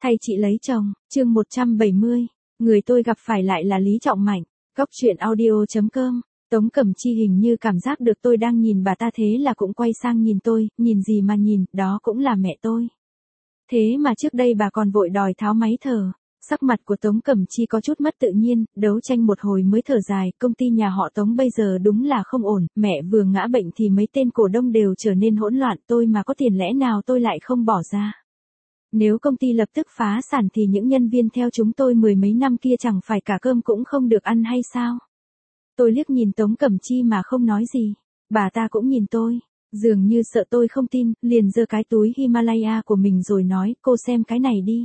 Thay chị lấy chồng, chương 170, người tôi gặp phải lại là Lý Trọng Mạnh. Góc truyện audio.com. Tống Cẩm Chi hình như cảm giác được tôi đang nhìn bà ta, thế là cũng quay sang nhìn tôi, nhìn gì mà nhìn, đó cũng là mẹ tôi. Thế mà trước đây bà còn vội đòi tháo máy thở. Sắc mặt của Tống Cẩm Chi có chút mất tự nhiên, đấu tranh một hồi mới thở dài, công ty nhà họ Tống bây giờ đúng là không ổn, mẹ vừa ngã bệnh thì mấy tên cổ đông đều trở nên hỗn loạn, tôi mà có tiền lẽ nào tôi lại không bỏ ra. Nếu công ty lập tức phá sản thì những nhân viên theo chúng tôi mười mấy năm kia chẳng phải cả cơm cũng không được ăn hay sao? Tôi liếc nhìn Tống Cẩm Chi mà không nói gì. Bà ta cũng nhìn tôi, dường như sợ tôi không tin, liền giơ cái túi Himalaya của mình rồi nói, cô xem cái này đi.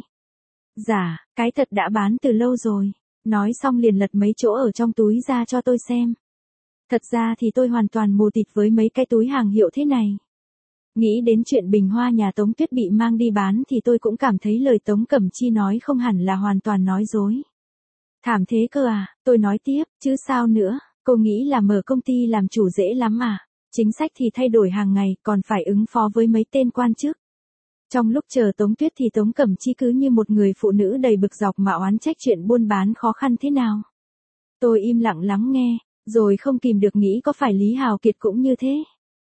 Dạ, cái thật đã bán từ lâu rồi. Nói xong liền lật mấy chỗ ở trong túi ra cho tôi xem. Thật ra thì tôi hoàn toàn mù tịt với mấy cái túi hàng hiệu thế này. Nghĩ đến chuyện bình hoa nhà Tống Tuyết bị mang đi bán thì tôi cũng cảm thấy lời Tống Cẩm Chi nói không hẳn là hoàn toàn nói dối. Thảm thế cơ à, tôi nói tiếp, chứ sao nữa, cô nghĩ là mở công ty làm chủ dễ lắm à, chính sách thì thay đổi hàng ngày, còn phải ứng phó với mấy tên quan chức. Trong lúc chờ Tống Tuyết thì Tống Cẩm Chi cứ như một người phụ nữ đầy bực dọc mà oán trách chuyện buôn bán khó khăn thế nào. Tôi im lặng lắng nghe, rồi không kìm được nghĩ có phải Lý Hào Kiệt cũng như thế.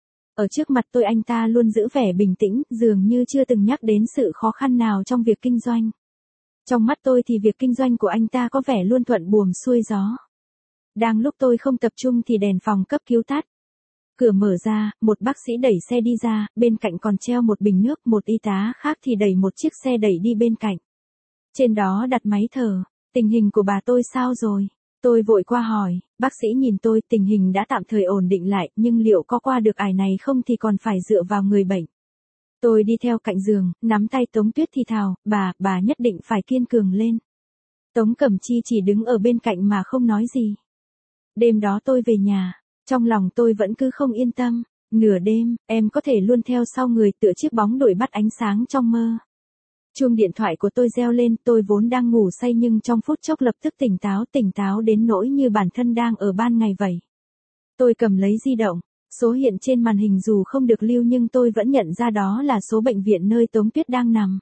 Ở trước mặt tôi anh ta luôn giữ vẻ bình tĩnh, dường như chưa từng nhắc đến sự khó khăn nào trong việc kinh doanh. Trong mắt tôi thì việc kinh doanh của anh ta có vẻ luôn thuận buồm xuôi gió. Đang lúc tôi không tập trung thì đèn phòng cấp cứu tắt. Cửa mở ra, một bác sĩ đẩy xe đi ra, bên cạnh còn treo một bình nước, một y tá khác thì đẩy một chiếc xe đẩy đi bên cạnh. Trên đó đặt máy thở, tình hình của bà tôi sao rồi? Tôi vội qua hỏi, bác sĩ nhìn tôi, tình hình đã tạm thời ổn định lại, nhưng liệu có qua được ải này không thì còn phải dựa vào người bệnh. Tôi đi theo cạnh giường, nắm tay Tống Tuyết thì thào, bà nhất định phải kiên cường lên. Tống Cẩm Chi chỉ đứng ở bên cạnh mà không nói gì. Đêm đó tôi về nhà, trong lòng tôi vẫn cứ không yên tâm, nửa đêm, em có thể luôn theo sau người tựa chiếc bóng đuổi bắt ánh sáng trong mơ. Chuông điện thoại của tôi reo lên, tôi vốn đang ngủ say nhưng trong phút chốc lập tức tỉnh táo đến nỗi như bản thân đang ở ban ngày vậy. Tôi cầm lấy di động, số hiện trên màn hình dù không được lưu nhưng tôi vẫn nhận ra đó là số bệnh viện nơi Tống Tuyết đang nằm.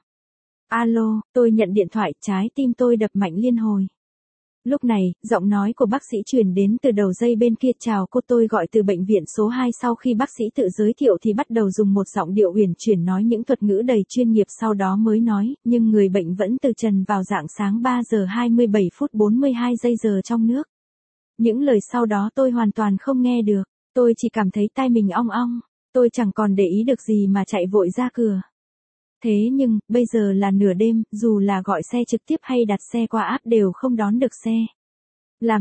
Alo, tôi nhận điện thoại, trái tim tôi đập mạnh liên hồi. Lúc này, giọng nói của bác sĩ truyền đến từ đầu dây bên kia, chào cô, tôi gọi từ bệnh viện số 2. Sau khi bác sĩ tự giới thiệu thì bắt đầu dùng một giọng điệu uyển chuyển nói những thuật ngữ đầy chuyên nghiệp, sau đó mới nói, nhưng người bệnh vẫn từ trần vào rạng sáng 3 giờ 27 phút 42 giây giờ trong nước. Những lời sau đó tôi hoàn toàn không nghe được, tôi chỉ cảm thấy tai mình ong ong, tôi chẳng còn để ý được gì mà chạy vội ra cửa. Thế nhưng, bây giờ là nửa đêm, dù là gọi xe trực tiếp hay đặt xe qua app đều không đón được xe. Làm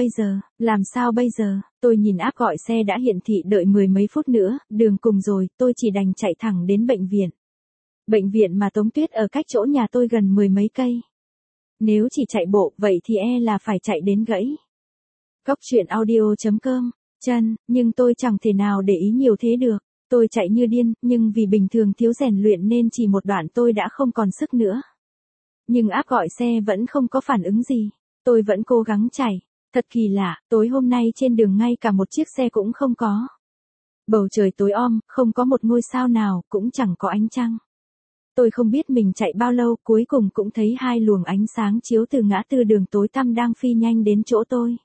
sao bây giờ, tôi nhìn app gọi xe đã hiển thị đợi mười mấy phút nữa, đường cùng rồi, tôi chỉ đành chạy thẳng đến bệnh viện. Bệnh viện mà Tống Tuyết ở cách chỗ nhà tôi gần mười mấy cây. Nếu chỉ chạy bộ, vậy thì là phải chạy đến gãy. Góc truyện audio.com, nhưng tôi chẳng thể nào để ý nhiều thế được. Tôi chạy như điên, nhưng vì bình thường thiếu rèn luyện nên chỉ một đoạn tôi đã không còn sức nữa. Nhưng app gọi xe vẫn không có phản ứng gì. Tôi vẫn cố gắng chạy. Thật kỳ lạ, tối hôm nay trên đường ngay cả một chiếc xe cũng không có. Bầu trời tối om, không có một ngôi sao nào, cũng chẳng có ánh trăng. Tôi không biết mình chạy bao lâu, cuối cùng cũng thấy hai luồng ánh sáng chiếu từ ngã tư đường tối tăm đang phi nhanh đến chỗ tôi.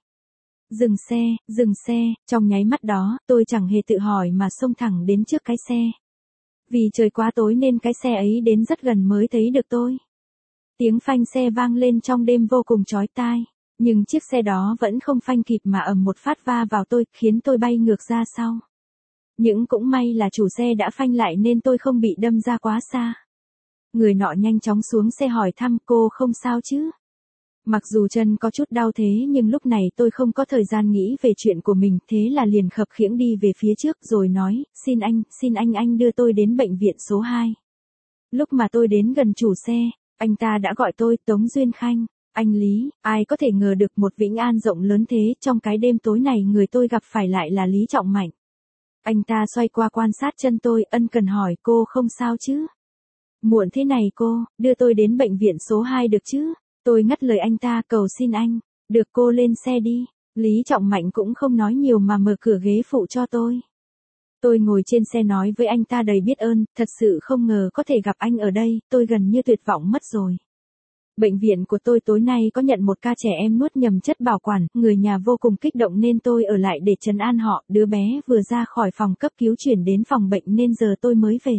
Dừng xe, trong nháy mắt đó, tôi chẳng hề tự hỏi mà xông thẳng đến trước cái xe. Vì trời quá tối nên cái xe ấy đến rất gần mới thấy được tôi. Tiếng phanh xe vang lên trong đêm vô cùng chói tai, nhưng chiếc xe đó vẫn không phanh kịp mà ầm một phát va vào tôi, khiến tôi bay ngược ra sau. Nhưng cũng may là chủ xe đã phanh lại nên tôi không bị đâm ra quá xa. Người nọ nhanh chóng xuống xe hỏi thăm, cô không sao chứ? Mặc dù chân có chút đau thế nhưng lúc này tôi không có thời gian nghĩ về chuyện của mình, thế là liền khập khiễng đi về phía trước rồi nói, xin anh đưa tôi đến bệnh viện số 2. Lúc mà tôi đến gần chủ xe, anh ta đã gọi tôi, Tống Duyên Khanh, anh Lý, ai có thể ngờ được một Vĩnh An rộng lớn thế, trong cái đêm tối này người tôi gặp phải lại là Lý Trọng Mạnh. Anh ta xoay qua quan sát chân tôi, ân cần hỏi, cô không sao chứ? Muộn thế này cô, đưa tôi đến bệnh viện số 2 được chứ? Tôi ngắt lời anh ta, cầu xin anh, được cô lên xe đi. Lý Trọng Mạnh cũng không nói nhiều mà mở cửa ghế phụ cho tôi. Tôi ngồi trên xe nói với anh ta đầy biết ơn, thật sự không ngờ có thể gặp anh ở đây, tôi gần như tuyệt vọng mất rồi. Bệnh viện của tôi tối nay có nhận một ca trẻ em nuốt nhầm chất bảo quản, người nhà vô cùng kích động nên tôi ở lại để trấn an họ, đứa bé vừa ra khỏi phòng cấp cứu chuyển đến phòng bệnh nên giờ tôi mới về.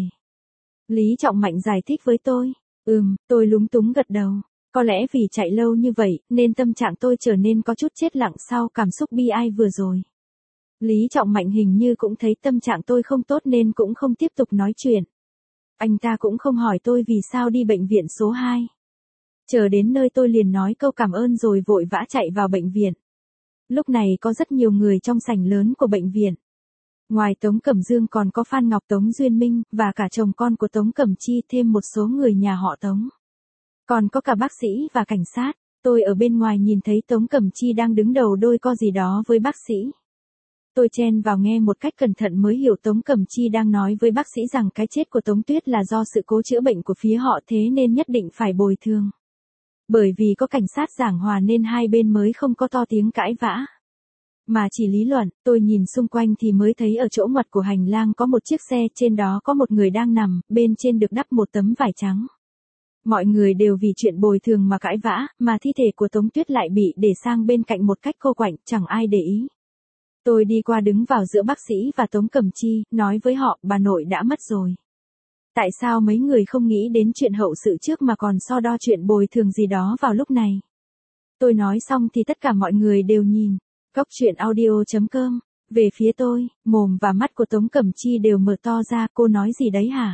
Lý Trọng Mạnh giải thích với tôi. Tôi lúng túng gật đầu. Có lẽ vì chạy lâu như vậy, nên tâm trạng tôi trở nên có chút chết lặng sau cảm xúc bi ai vừa rồi. Lý Trọng Mạnh hình như cũng thấy tâm trạng tôi không tốt nên cũng không tiếp tục nói chuyện. Anh ta cũng không hỏi tôi vì sao đi bệnh viện số 2. Chờ đến nơi tôi liền nói câu cảm ơn rồi vội vã chạy vào bệnh viện. Lúc này có rất nhiều người trong sảnh lớn của bệnh viện. Ngoài Tống Cẩm Dương còn có Phan Ngọc Tống Duyên Minh, và cả chồng con của Tống Cẩm Chi thêm một số người nhà họ Tống. Còn có cả bác sĩ và cảnh sát. Tôi ở bên ngoài nhìn thấy Tống Cẩm Chi đang đứng đầu đôi co gì đó với bác sĩ. Tôi chen vào nghe một cách cẩn thận mới hiểu Tống Cẩm Chi đang nói với bác sĩ rằng cái chết của Tống Tuyết là do sự cố chữa bệnh của phía họ thế nên nhất định phải bồi thường. Bởi vì có cảnh sát giảng hòa nên hai bên mới không có to tiếng cãi vã. Mà chỉ lý luận, tôi nhìn xung quanh thì mới thấy ở chỗ ngoặt của hành lang có một chiếc xe, trên đó có một người đang nằm, bên trên được đắp một tấm vải trắng. Mọi người đều vì chuyện bồi thường mà cãi vã, mà thi thể của Tống Tuyết lại bị để sang bên cạnh một cách cô quạnh, chẳng ai để ý. Tôi đi qua đứng vào giữa bác sĩ và Tống Cẩm Chi, nói với họ, bà nội đã mất rồi. Tại sao mấy người không nghĩ đến chuyện hậu sự trước mà còn so đo chuyện bồi thường gì đó vào lúc này? Tôi nói xong thì tất cả mọi người đều nhìn. Góc truyện audio.com. Về phía tôi, mồm và mắt của Tống Cẩm Chi đều mở to ra, cô nói gì đấy hả?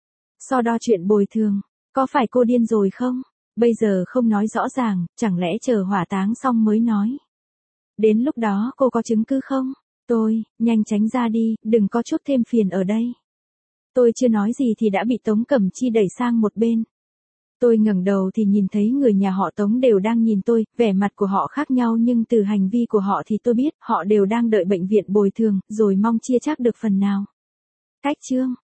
So đo chuyện bồi thường, có phải cô điên rồi không? Bây giờ không nói rõ ràng, chẳng lẽ chờ hỏa táng xong mới nói? Đến lúc đó cô có chứng cứ không? Nhanh tránh ra đi, đừng có chút thêm phiền ở đây. Tôi chưa nói gì thì đã bị Tống Cẩm Chi đẩy sang một bên. Tôi ngẩng đầu thì nhìn thấy người nhà họ Tống đều đang nhìn tôi, vẻ mặt của họ khác nhau nhưng từ hành vi của họ thì tôi biết họ đều đang đợi bệnh viện bồi thường, rồi mong chia chác được phần nào. Cách chương